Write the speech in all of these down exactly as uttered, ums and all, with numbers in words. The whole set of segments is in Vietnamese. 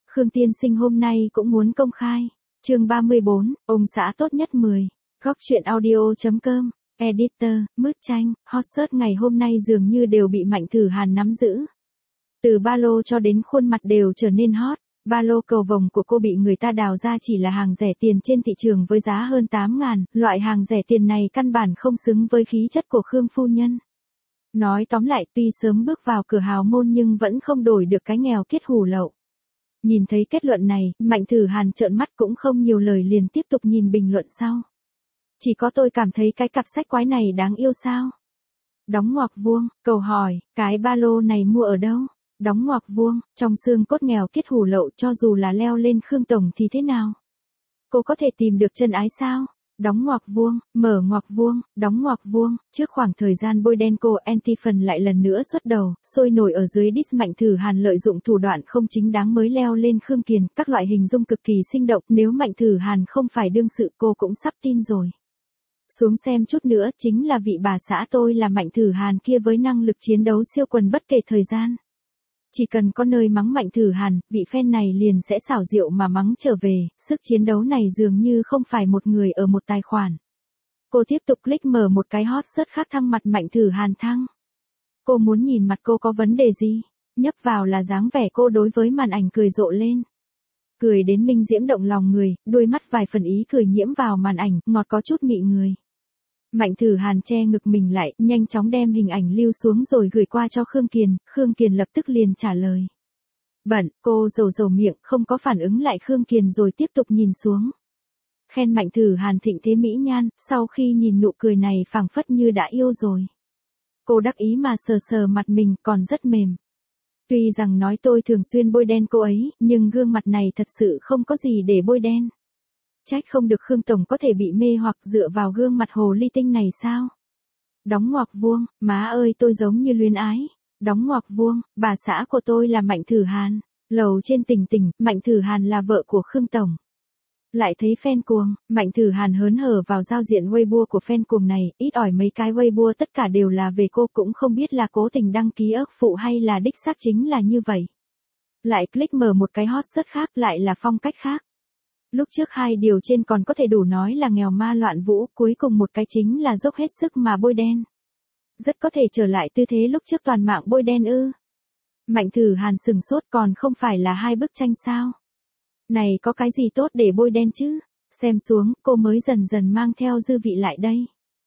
Khương tiên sinh hôm nay cũng muốn công khai. Chương ba mươi bốn, ông xã tốt nhất mười. Góc truyện audio.com. Editor, Mứt Chanh, hot search ngày hôm nay dường như đều bị Mạnh Thử Hàn nắm giữ. Từ ba lô cho đến khuôn mặt đều trở nên hot. Ba lô cầu vồng của cô bị người ta đào ra chỉ là hàng rẻ tiền trên thị trường với giá hơn tám ngàn, loại hàng rẻ tiền này căn bản không xứng với khí chất của Khương phu nhân. Nói tóm lại, tuy sớm bước vào cửa hào môn nhưng vẫn không đổi được cái nghèo kiết hủ lậu. Nhìn thấy kết luận này, Mạnh Thử Hàn trợn mắt cũng không nhiều lời liền tiếp tục nhìn bình luận sau. Chỉ có tôi cảm thấy cái cặp sách quái này đáng yêu sao? Đóng ngoặc vuông, câu hỏi, cái ba lô này mua ở đâu? Đóng ngoặc vuông, trong xương cốt nghèo kiết hủ lậu cho dù là leo lên Khương Tổng thì thế nào? Cô có thể tìm được chân ái sao? Đóng ngoặc vuông, mở ngoặc vuông, đóng ngoặc vuông, trước khoảng thời gian bôi đen cô Anti-Fan lại lần nữa xuất đầu, sôi nổi ở dưới diss Mạnh Thử Hàn lợi dụng thủ đoạn không chính đáng mới leo lên Khương Kiền, các loại hình dung cực kỳ sinh động, nếu Mạnh Thử Hàn không phải đương sự cô cũng sắp tin rồi. Xuống xem chút nữa, chính là vị bà xã tôi là Mạnh Thử Hàn kia với năng lực chiến đấu siêu quần bất kể thời gian. Chỉ cần có nơi mắng Mạnh Thử Hàn, vị fan này liền sẽ xảo diệu mà mắng trở về, sức chiến đấu này dường như không phải một người ở một tài khoản. Cô tiếp tục click mở một cái hot search khác thăng mặt Mạnh Thử Hàn thăng. Cô muốn nhìn mặt cô có vấn đề gì? Nhấp vào là dáng vẻ cô đối với màn ảnh cười rộ lên. Cười đến minh diễm động lòng người, đôi mắt vài phần ý cười nhiễm vào màn ảnh, ngọt có chút mị người. Mạnh Thử Hàn che ngực mình lại, nhanh chóng đem hình ảnh lưu xuống rồi gửi qua cho Khương Kiền, Khương Kiền lập tức liền trả lời. Bận, cô rầu rầu miệng, không có phản ứng lại Khương Kiền rồi tiếp tục nhìn xuống. Khen Mạnh Thử Hàn thịnh thế mỹ nhan, sau khi nhìn nụ cười này phảng phất như đã yêu rồi. Cô đắc ý mà sờ sờ mặt mình còn rất mềm. Tuy rằng nói tôi thường xuyên bôi đen cô ấy, nhưng gương mặt này thật sự không có gì để bôi đen. Trách không được Khương Tổng có thể bị mê hoặc dựa vào gương mặt hồ ly tinh này sao? Đóng ngoặc vuông, má ơi tôi giống như luyến ái. Đóng ngoặc vuông, bà xã của tôi là Mạnh Thử Hàn. Lầu trên tỉnh tỉnh, Mạnh Thử Hàn là vợ của Khương Tổng. Lại thấy fan cuồng, Mạnh Thử Hàn hớn hở vào giao diện Weibo của fan cuồng này, ít ỏi mấy cái Weibo tất cả đều là về cô, cũng không biết là cố tình đăng ký ức phụ hay là đích xác chính là như vậy. Lại click mở một cái hot search khác lại là phong cách khác. Lúc trước hai điều trên còn có thể đủ nói là nghèo ma loạn vũ, cuối cùng một cái chính là dốc hết sức mà bôi đen. Rất có thể trở lại tư thế lúc trước toàn mạng bôi đen ư. Mạnh Thử Hàn sừng sốt, còn không phải là hai bức tranh sao? Này có cái gì tốt để bôi đen chứ? Xem xuống, cô mới dần dần mang theo dư vị lại đây.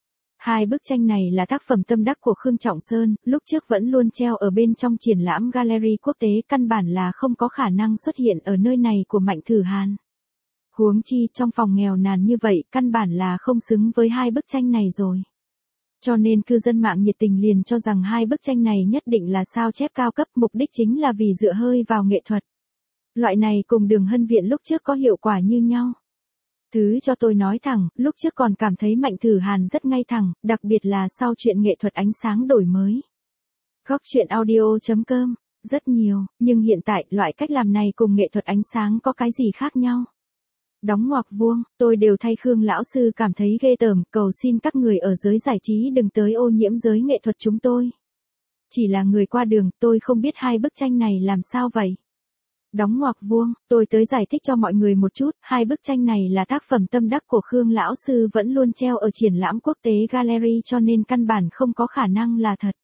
Hai bức tranh này là tác phẩm tâm đắc của Khương Trọng Sơn, lúc trước vẫn luôn treo ở bên trong triển lãm gallery quốc tế, căn bản là không có khả năng xuất hiện ở nơi này của Mạnh Thử Hàn. Huống chi trong phòng nghèo nàn như vậy, căn bản là không xứng với hai bức tranh này rồi. Cho nên cư dân mạng nhiệt tình liền cho rằng hai bức tranh này nhất định là sao chép cao cấp, mục đích chính là vì dựa hơi vào nghệ thuật. Loại này cùng Đường Hân Viện lúc trước có hiệu quả như nhau. Thứ cho tôi nói thẳng, lúc trước còn cảm thấy Mạnh Thử Hàn rất ngay thẳng, đặc biệt là sau chuyện nghệ thuật ánh sáng đổi mới. Góc truyện audio.com, rất nhiều, nhưng hiện tại loại cách làm này cùng nghệ thuật ánh sáng có cái gì khác nhau? Đóng ngoặc vuông, tôi đều thay Khương lão sư cảm thấy ghê tởm, cầu xin các người ở giới giải trí đừng tới ô nhiễm giới nghệ thuật chúng tôi. Chỉ là người qua đường, tôi không biết hai bức tranh này làm sao vậy. Đóng ngoặc vuông, tôi tới giải thích cho mọi người một chút, hai bức tranh này là tác phẩm tâm đắc của Khương lão sư vẫn luôn treo ở triển lãm quốc tế gallery cho nên căn bản không có khả năng là thật.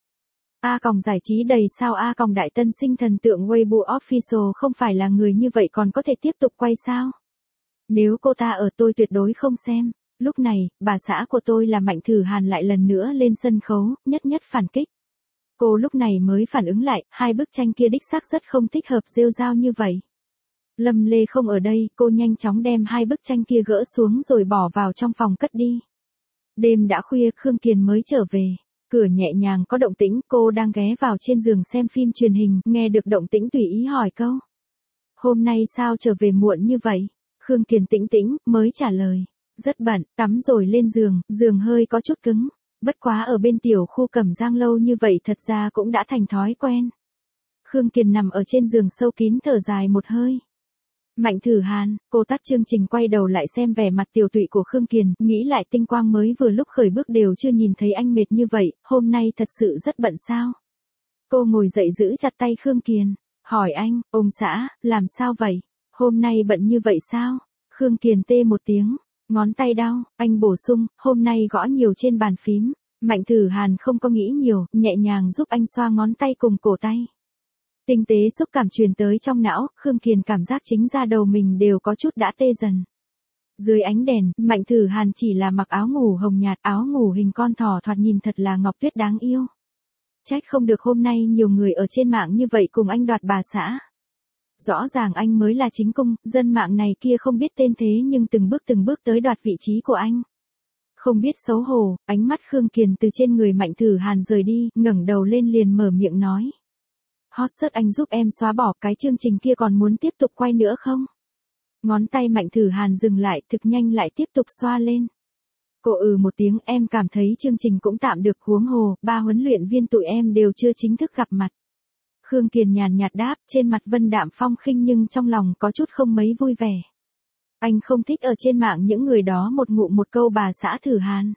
A còng giải trí đầy sao A còng đại tân sinh thần tượng Weibo Official không phải là người như vậy còn có thể tiếp tục quay sao? Nếu cô ta ở tôi tuyệt đối không xem. Lúc này, bà xã của tôi là Mạnh Thử Hàn lại lần nữa lên sân khấu, nhất nhất phản kích. Cô lúc này mới phản ứng lại, hai bức tranh kia đích xác rất không thích hợp rêu rao như vậy. Lâm Lê không ở đây, cô nhanh chóng đem hai bức tranh kia gỡ xuống rồi bỏ vào trong phòng cất đi. Đêm đã khuya, Khương Kiền mới trở về. Cửa nhẹ nhàng có động tĩnh, cô đang ghé vào trên giường xem phim truyền hình, nghe được động tĩnh tùy ý hỏi câu. Hôm nay sao trở về muộn như vậy? Khương Kiền tĩnh tĩnh, mới trả lời. Rất bận, tắm rồi lên giường, giường hơi có chút cứng. Bất quá ở bên tiểu khu Cẩm Giang lâu như vậy thật ra cũng đã thành thói quen. Khương Kiền nằm ở trên giường sâu kín thở dài một hơi. Mạnh Thử Hàn, cô tắt chương trình quay đầu lại xem vẻ mặt tiểu tụy của Khương Kiền, nghĩ lại tinh quang mới vừa lúc khởi bước đều chưa nhìn thấy anh mệt như vậy, hôm nay thật sự rất bận sao. Cô ngồi dậy giữ chặt tay Khương Kiền, hỏi anh, ông xã, làm sao vậy? Hôm nay bận như vậy sao? Khương Kiền tê một tiếng, ngón tay đau, anh bổ sung, hôm nay gõ nhiều trên bàn phím. Mạnh Tử Hàn không có nghĩ nhiều, nhẹ nhàng giúp anh xoa ngón tay cùng cổ tay. Tinh tế xúc cảm truyền tới trong não, Khương Kiền cảm giác chính da đầu mình đều có chút đã tê dần. Dưới ánh đèn, Mạnh Tử Hàn chỉ là mặc áo ngủ hồng nhạt, áo ngủ hình con thỏ thoạt nhìn thật là ngọc tuyết đáng yêu. Trách không được hôm nay nhiều người ở trên mạng như vậy cùng anh đoạt bà xã. Rõ ràng anh mới là chính cung, dân mạng này kia không biết tên thế nhưng từng bước từng bước tới đoạt vị trí của anh. Không biết xấu hổ, ánh mắt Khương Kiền từ trên người Mạnh Tử Hàn rời đi, ngẩng đầu lên liền mở miệng nói. Hot search anh giúp em xóa bỏ cái chương trình kia còn muốn tiếp tục quay nữa không? Ngón tay Mạnh Tử Hàn dừng lại, thực nhanh lại tiếp tục xoa lên. Cô ừ một tiếng, em cảm thấy chương trình cũng tạm được, huống hồ, ba huấn luyện viên tụi em đều chưa chính thức gặp mặt. Khương Kiền nhàn nhạt đáp, trên mặt vân đạm phong khinh nhưng trong lòng có chút không mấy vui vẻ. Anh không thích ở trên mạng những người đó một ngụ một câu bà xã Tử Hàn.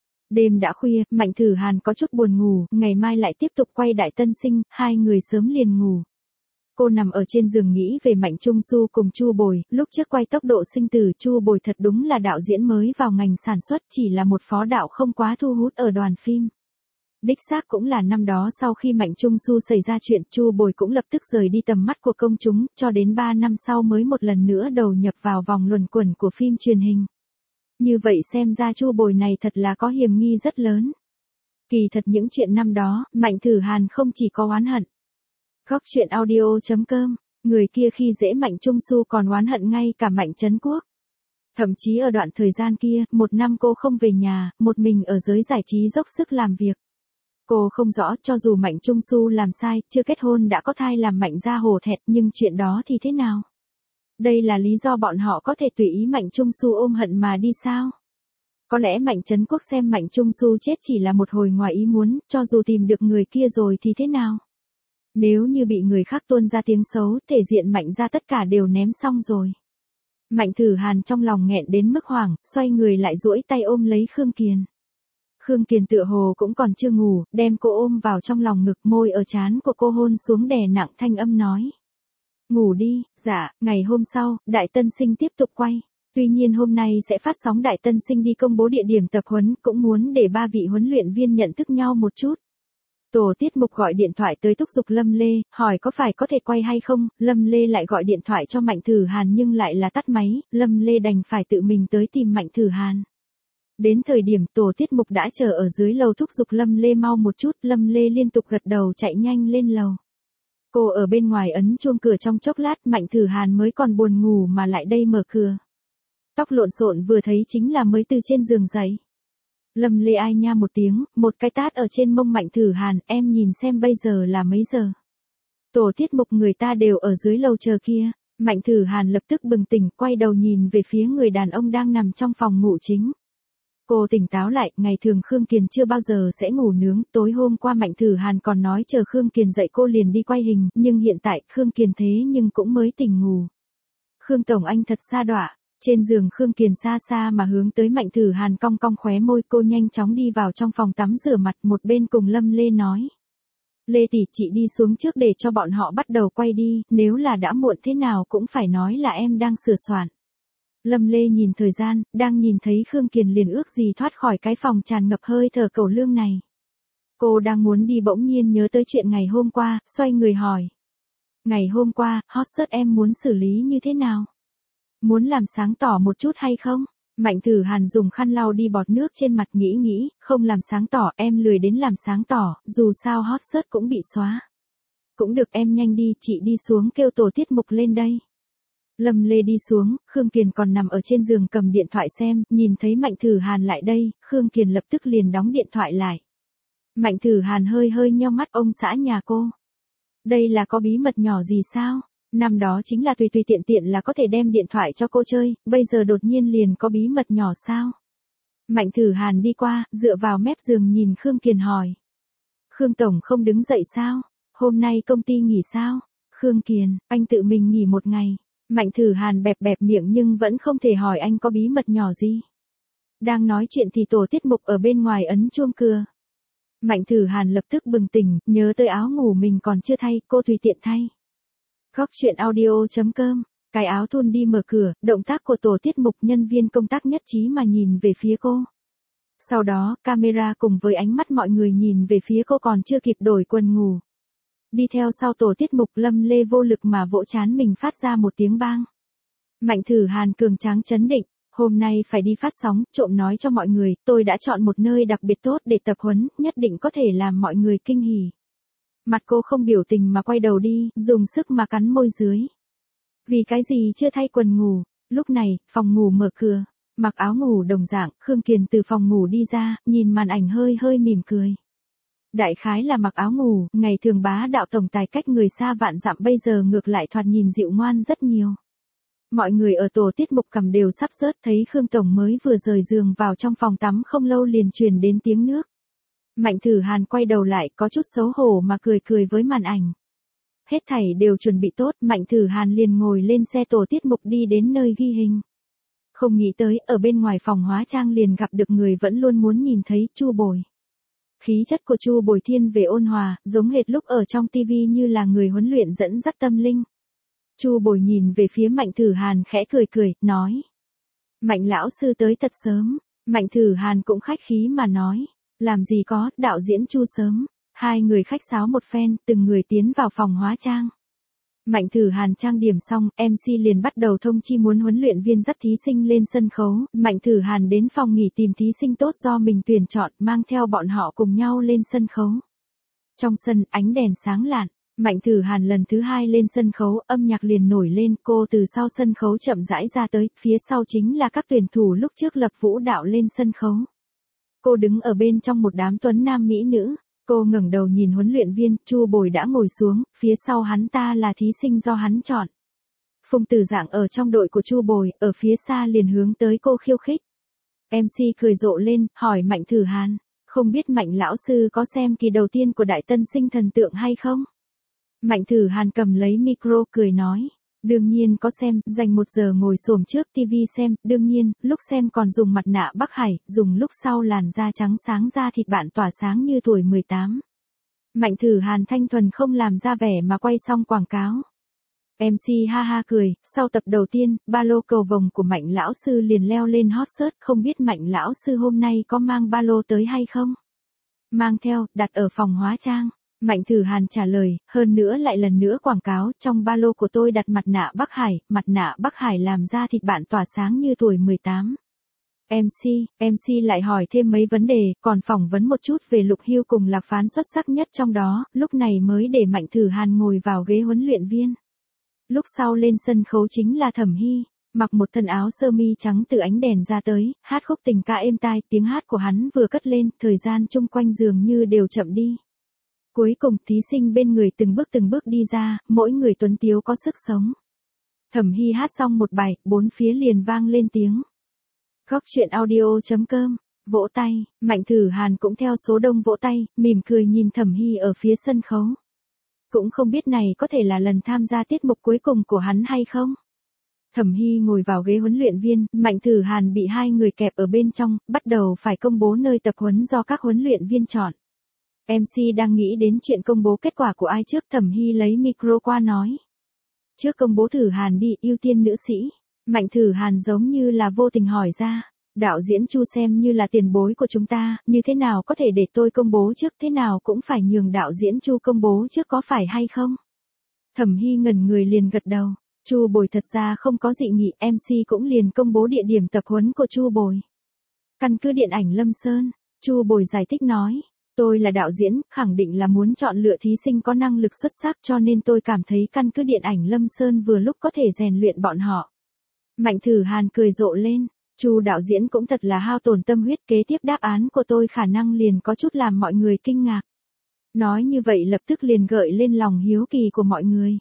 Đêm đã khuya, Mạnh Tử Hàn có chút buồn ngủ, ngày mai lại tiếp tục quay Đại Tân Sinh, hai người sớm liền ngủ. Cô nằm ở trên giường nghĩ về Mạnh Trung Su cùng Chu Bồi, lúc trước quay Tốc độ sinh tử Chu Bồi thật đúng là đạo diễn mới vào ngành sản xuất, chỉ là một phó đạo không quá thu hút ở đoàn phim. Đích xác cũng là năm đó sau khi Mạnh Trung Su xảy ra chuyện, Chu Bồi cũng lập tức rời đi tầm mắt của công chúng, cho đến ba năm sau mới một lần nữa đầu nhập vào vòng luẩn quẩn của phim truyền hình. Như vậy xem ra Chu Bồi này thật là có hiểm nghi rất lớn. Kỳ thật những chuyện năm đó, Mạnh Tử Hàn không chỉ có oán hận. Góc truyện audio chấm com, người kia khi dễ Mạnh Trung Su còn oán hận ngay cả Mạnh Trấn Quốc. Thậm chí ở đoạn thời gian kia, một năm cô không về nhà, một mình ở giới giải trí dốc sức làm việc. Cô không rõ cho dù Mạnh Trung Su làm sai, chưa kết hôn đã có thai làm Mạnh gia hổ thẹn, nhưng chuyện đó thì thế nào? Đây là lý do bọn họ có thể tùy ý Mạnh Trung Su ôm hận mà đi sao? Có lẽ Mạnh Trấn Quốc xem Mạnh Trung Su chết chỉ là một hồi ngoài ý muốn, cho dù tìm được người kia rồi thì thế nào? Nếu như bị người khác tuôn ra tiếng xấu, thể diện Mạnh gia tất cả đều ném xong rồi. Mạnh Tử Hàn trong lòng nghẹn đến mức hoảng, xoay người lại duỗi tay ôm lấy Khương Kiền. Khương Kiền tựa hồ cũng còn chưa ngủ, đem cô ôm vào trong lòng ngực, môi ở trán của cô hôn xuống đè nặng, thanh âm nói. Ngủ đi. Dạ. Ngày hôm sau, Đại Tân Sinh tiếp tục quay. Tuy nhiên hôm nay sẽ phát sóng Đại Tân Sinh đi công bố địa điểm tập huấn, cũng muốn để ba vị huấn luyện viên nhận thức nhau một chút. Tổ tiết mục gọi điện thoại tới thúc giục Lâm Lê, hỏi có phải có thể quay hay không, Lâm Lê lại gọi điện thoại cho Mạnh Tử Hàn nhưng lại là tắt máy, Lâm Lê đành phải tự mình tới tìm Mạnh Tử Hàn. Đến thời điểm tổ tiết mục đã chờ ở dưới lầu thúc giục Lâm Lê mau một chút, Lâm Lê liên tục gật đầu chạy nhanh lên lầu. Cô ở bên ngoài ấn chuông cửa trong chốc lát, Mạnh Tử Hàn mới còn buồn ngủ mà lại đây mở cửa. Tóc lộn xộn vừa thấy chính là mới từ trên giường dậy. Lâm Lê ai nha một tiếng, một cái tát ở trên mông Mạnh Tử Hàn, em nhìn xem bây giờ là mấy giờ. Tổ tiết mục người ta đều ở dưới lầu chờ kia. Mạnh Tử Hàn lập tức bừng tỉnh, quay đầu nhìn về phía người đàn ông đang nằm trong phòng ngủ chính. Cô tỉnh táo lại, ngày thường Khương Kiền chưa bao giờ sẽ ngủ nướng, tối hôm qua Mạnh Tử Hàn còn nói chờ Khương Kiền dậy cô liền đi quay hình, nhưng hiện tại Khương Kiền thế nhưng cũng mới tỉnh ngủ. Khương Tổng anh thật xa đọa. Trên giường Khương Kiền xa xa mà hướng tới Mạnh Tử Hàn cong cong khóe môi, cô nhanh chóng đi vào trong phòng tắm rửa mặt, một bên cùng Lâm Lê nói. Lê tỷ, chị đi xuống trước để cho bọn họ bắt đầu quay đi, nếu là đã muộn thế nào cũng phải nói là em đang sửa soạn. Lâm Lê nhìn thời gian, đang nhìn thấy Khương Kiền liền ước gì thoát khỏi cái phòng tràn ngập hơi thở cẩu lương này. Cô đang muốn đi bỗng nhiên nhớ tới chuyện ngày hôm qua, xoay người hỏi. Ngày hôm qua, hot search em muốn xử lý như thế nào? Muốn làm sáng tỏ một chút hay không? Mạnh Tử Hàn dùng khăn lau đi bọt nước trên mặt, nghĩ nghĩ, không làm sáng tỏ, em lười đến làm sáng tỏ, dù sao hot search cũng bị xóa. Cũng được, em nhanh đi, chị đi xuống kêu tổ tiết mục lên đây. Lâm Lê đi xuống, Khương Kiền còn nằm ở trên giường cầm điện thoại xem, nhìn thấy Mạnh Tử Hàn lại đây, Khương Kiền lập tức liền đóng điện thoại lại. Mạnh Tử Hàn hơi hơi nheo mắt, ông xã nhà cô. Đây là có bí mật nhỏ gì sao? Năm đó chính là tùy tùy tiện tiện là có thể đem điện thoại cho cô chơi, bây giờ đột nhiên liền có bí mật nhỏ sao? Mạnh Tử Hàn đi qua, dựa vào mép giường nhìn Khương Kiền hỏi. Khương Tổng không đứng dậy sao? Hôm nay công ty nghỉ sao? Khương Kiền, anh tự mình nghỉ một ngày. Mạnh Tử Hàn bẹp bẹp miệng nhưng vẫn không thể hỏi anh có bí mật nhỏ gì. Đang nói chuyện thì tổ tiết mục ở bên ngoài ấn chuông cửa. Mạnh Tử Hàn lập tức bừng tỉnh, nhớ tới áo ngủ mình còn chưa thay, cô tùy tiện thay. Góc truyện audio chấm com Cái áo thun đi mở cửa, động tác của tổ tiết mục nhân viên công tác nhất trí mà nhìn về phía cô. Sau đó, camera cùng với ánh mắt mọi người nhìn về phía cô còn chưa kịp đổi quần ngủ. Đi theo sau tổ tiết mục Lâm Lê vô lực mà vỗ chán mình phát ra một tiếng bang. Mạnh Thử Hàn cường tráng chấn định, hôm nay phải đi phát sóng, trộm nói cho mọi người, tôi đã chọn một nơi đặc biệt tốt để tập huấn, nhất định có thể làm mọi người kinh hỉ. Mặt cô không biểu tình mà quay đầu đi, dùng sức mà cắn môi dưới. Vì cái gì chưa thay quần ngủ, lúc này, phòng ngủ mở cửa, mặc áo ngủ đồng dạng, Khương Kiền từ phòng ngủ đi ra, nhìn màn ảnh hơi hơi mỉm cười. Đại khái là mặc áo ngủ, ngày thường bá đạo tổng tài cách người xa vạn dặm bây giờ ngược lại thoạt nhìn dịu ngoan rất nhiều. Mọi người ở tổ tiết mục cầm đều sắp rớt thấy Khương Tổng mới vừa rời giường vào trong phòng tắm không lâu liền truyền đến tiếng nước. Mạnh Thử Hàn quay đầu lại có chút xấu hổ mà cười cười với màn ảnh. Hết thảy đều chuẩn bị tốt, Mạnh Thử Hàn liền ngồi lên xe tổ tiết mục đi đến nơi ghi hình. Không nghĩ tới, ở bên ngoài phòng hóa trang liền gặp được người vẫn luôn muốn nhìn thấy, Chu Bồi. Khí chất của Chu Bồi thiên về ôn hòa, giống hệt lúc ở trong tivi như là người huấn luyện dẫn dắt tâm linh. Chu Bồi nhìn về phía Mạnh Thử Hàn khẽ cười cười, nói. Mạnh lão sư tới thật sớm, Mạnh Thử Hàn cũng khách khí mà nói. Làm gì có, đạo diễn Chu sớm. Hai người khách sáo một phen, từng người tiến vào phòng hóa trang. Mạnh Thử Hàn trang điểm xong, em xê liền bắt đầu thông chi muốn huấn luyện viên dắt thí sinh lên sân khấu. Mạnh Thử Hàn đến phòng nghỉ tìm thí sinh tốt do mình tuyển chọn, mang theo bọn họ cùng nhau lên sân khấu. Trong sân, ánh đèn sáng lạn. Mạnh Thử Hàn lần thứ hai lên sân khấu, âm nhạc liền nổi lên, cô từ sau sân khấu chậm rãi ra tới, phía sau chính là các tuyển thủ lúc trước lập vũ đạo lên sân khấu. Cô đứng ở bên trong một đám tuấn nam mỹ nữ, cô ngẩng đầu nhìn huấn luyện viên, Chu Bồi đã ngồi xuống, phía sau hắn ta là thí sinh do hắn chọn. Phùng Tử Dạng ở trong đội của Chu Bồi, ở phía xa liền hướng tới cô khiêu khích. em xê cười rộ lên, hỏi Mạnh Thử Hàn, không biết Mạnh lão sư có xem kỳ đầu tiên của Đại Tân Sinh Thần Tượng hay không? Mạnh Thử Hàn cầm lấy micro cười nói, đương nhiên có xem, dành một giờ ngồi xổm trước tivi xem, đương nhiên, lúc xem còn dùng mặt nạ Bắc Hải, dùng lúc sau làn da trắng sáng da thịt bạn tỏa sáng như tuổi mười tám. Mạnh Thử Hàn thanh thuần không làm ra vẻ mà quay xong quảng cáo. em xê ha ha cười, sau tập đầu tiên, ba lô cầu vồng của Mạnh lão sư liền leo lên hot search, không biết Mạnh lão sư hôm nay có mang ba lô tới hay không? Mang theo, đặt ở phòng hóa trang. Mạnh Thử Hàn trả lời, hơn nữa lại lần nữa quảng cáo, trong ba lô của tôi đặt mặt nạ Bắc Hải, mặt nạ Bắc Hải làm da thịt bạn tỏa sáng như tuổi mười tám. em xê, em xê lại hỏi thêm mấy vấn đề, còn phỏng vấn một chút về Lục Hưu cùng Lạc Phán xuất sắc nhất trong đó, lúc này mới để Mạnh Thử Hàn ngồi vào ghế huấn luyện viên. Lúc sau lên sân khấu chính là Thẩm Hy, mặc một thân áo sơ mi trắng từ ánh đèn ra tới, hát khúc tình ca êm tai, tiếng hát của hắn vừa cất lên, thời gian chung quanh dường như đều chậm đi. Cuối cùng, thí sinh bên người từng bước từng bước đi ra, mỗi người tuấn tiếu có sức sống. Thẩm Hy hát xong một bài, bốn phía liền vang lên tiếng. Góc truyện audio chấm com, vỗ tay, Mạnh Thử Hàn cũng theo số đông vỗ tay, mỉm cười nhìn Thẩm Hy ở phía sân khấu. Cũng không biết này có thể là lần tham gia tiết mục cuối cùng của hắn hay không? Thẩm Hy ngồi vào ghế huấn luyện viên, Mạnh Thử Hàn bị hai người kẹp ở bên trong, bắt đầu phải công bố nơi tập huấn do các huấn luyện viên chọn. em xê đang nghĩ đến chuyện công bố kết quả của ai trước, Thẩm Hy lấy micro qua nói. Trước công bố Thử Hàn đi, ưu tiên nữ sĩ. Mạnh Thử Hàn giống như là vô tình hỏi ra, đạo diễn Chu xem như là tiền bối của chúng ta, như thế nào có thể để tôi công bố trước, thế nào cũng phải nhường đạo diễn Chu công bố trước có phải hay không? Thẩm Hy ngẩn người liền gật đầu, Chu Bồi thật ra không có dị nghị, em xê cũng liền công bố địa điểm tập huấn của Chu Bồi. Căn cứ điện ảnh Lâm Sơn, Chu Bồi giải thích nói. Tôi là đạo diễn, khẳng định là muốn chọn lựa thí sinh có năng lực xuất sắc cho nên tôi cảm thấy căn cứ điện ảnh Lâm Sơn vừa lúc có thể rèn luyện bọn họ. Mạnh Thử Hàn cười rộ lên, Chu đạo diễn cũng thật là hao tổn tâm huyết, kế tiếp đáp án của tôi khả năng liền có chút làm mọi người kinh ngạc. Nói như vậy lập tức liền gợi lên lòng hiếu kỳ của mọi người.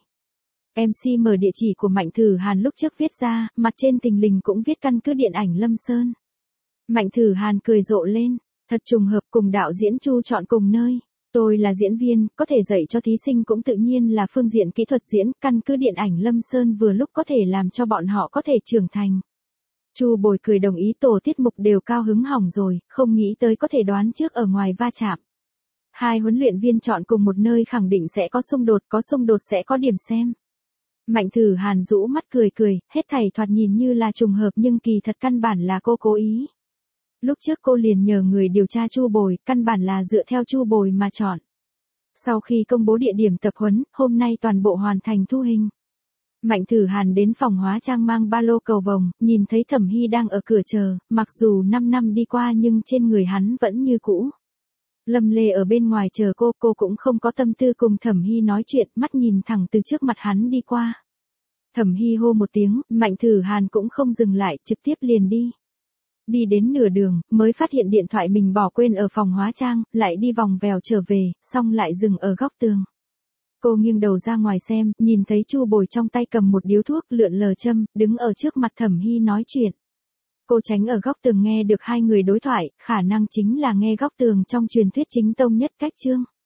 em xê mở địa chỉ của Mạnh Thử Hàn lúc trước viết ra, mặt trên thình lình cũng viết căn cứ điện ảnh Lâm Sơn. Mạnh Thử Hàn cười rộ lên. Thật trùng hợp cùng đạo diễn Chu chọn cùng nơi. Tôi là diễn viên, có thể dạy cho thí sinh cũng tự nhiên là phương diện kỹ thuật diễn, căn cứ điện ảnh Lâm Sơn vừa lúc có thể làm cho bọn họ có thể trưởng thành. Chu Bồi cười đồng ý, tổ tiết mục đều cao hứng hỏng rồi, không nghĩ tới có thể đoán trước ở ngoài va chạm. Hai huấn luyện viên chọn cùng một nơi khẳng định sẽ có xung đột, có xung đột sẽ có điểm xem. Mạnh Thử Hàn rũ mắt cười cười, hết thảy thoạt nhìn như là trùng hợp nhưng kỳ thật căn bản là cô cố ý. Lúc trước cô liền nhờ người điều tra Chu Bồi, căn bản là dựa theo Chu Bồi mà chọn. Sau khi công bố địa điểm tập huấn, hôm nay toàn bộ hoàn thành thu hình. Mạnh Thử Hàn đến phòng hóa trang mang ba lô cầu vồng, nhìn thấy Thẩm Hy đang ở cửa chờ, mặc dù năm năm đi qua nhưng trên người hắn vẫn như cũ. Lâm Lê ở bên ngoài chờ cô, cô cũng không có tâm tư cùng Thẩm Hy nói chuyện, mắt nhìn thẳng từ trước mặt hắn đi qua. Thẩm Hy hô một tiếng, Mạnh Thử Hàn cũng không dừng lại, trực tiếp liền đi. Đi đến nửa đường, mới phát hiện điện thoại mình bỏ quên ở phòng hóa trang, lại đi vòng vèo trở về, xong lại dừng ở góc tường. Cô nghiêng đầu ra ngoài xem, nhìn thấy Chu Bồi trong tay cầm một điếu thuốc lượn lờ châm, đứng ở trước mặt Thẩm Hy nói chuyện. Cô tránh ở góc tường nghe được hai người đối thoại, khả năng chính là nghe góc tường trong truyền thuyết chính tông nhất cách chương.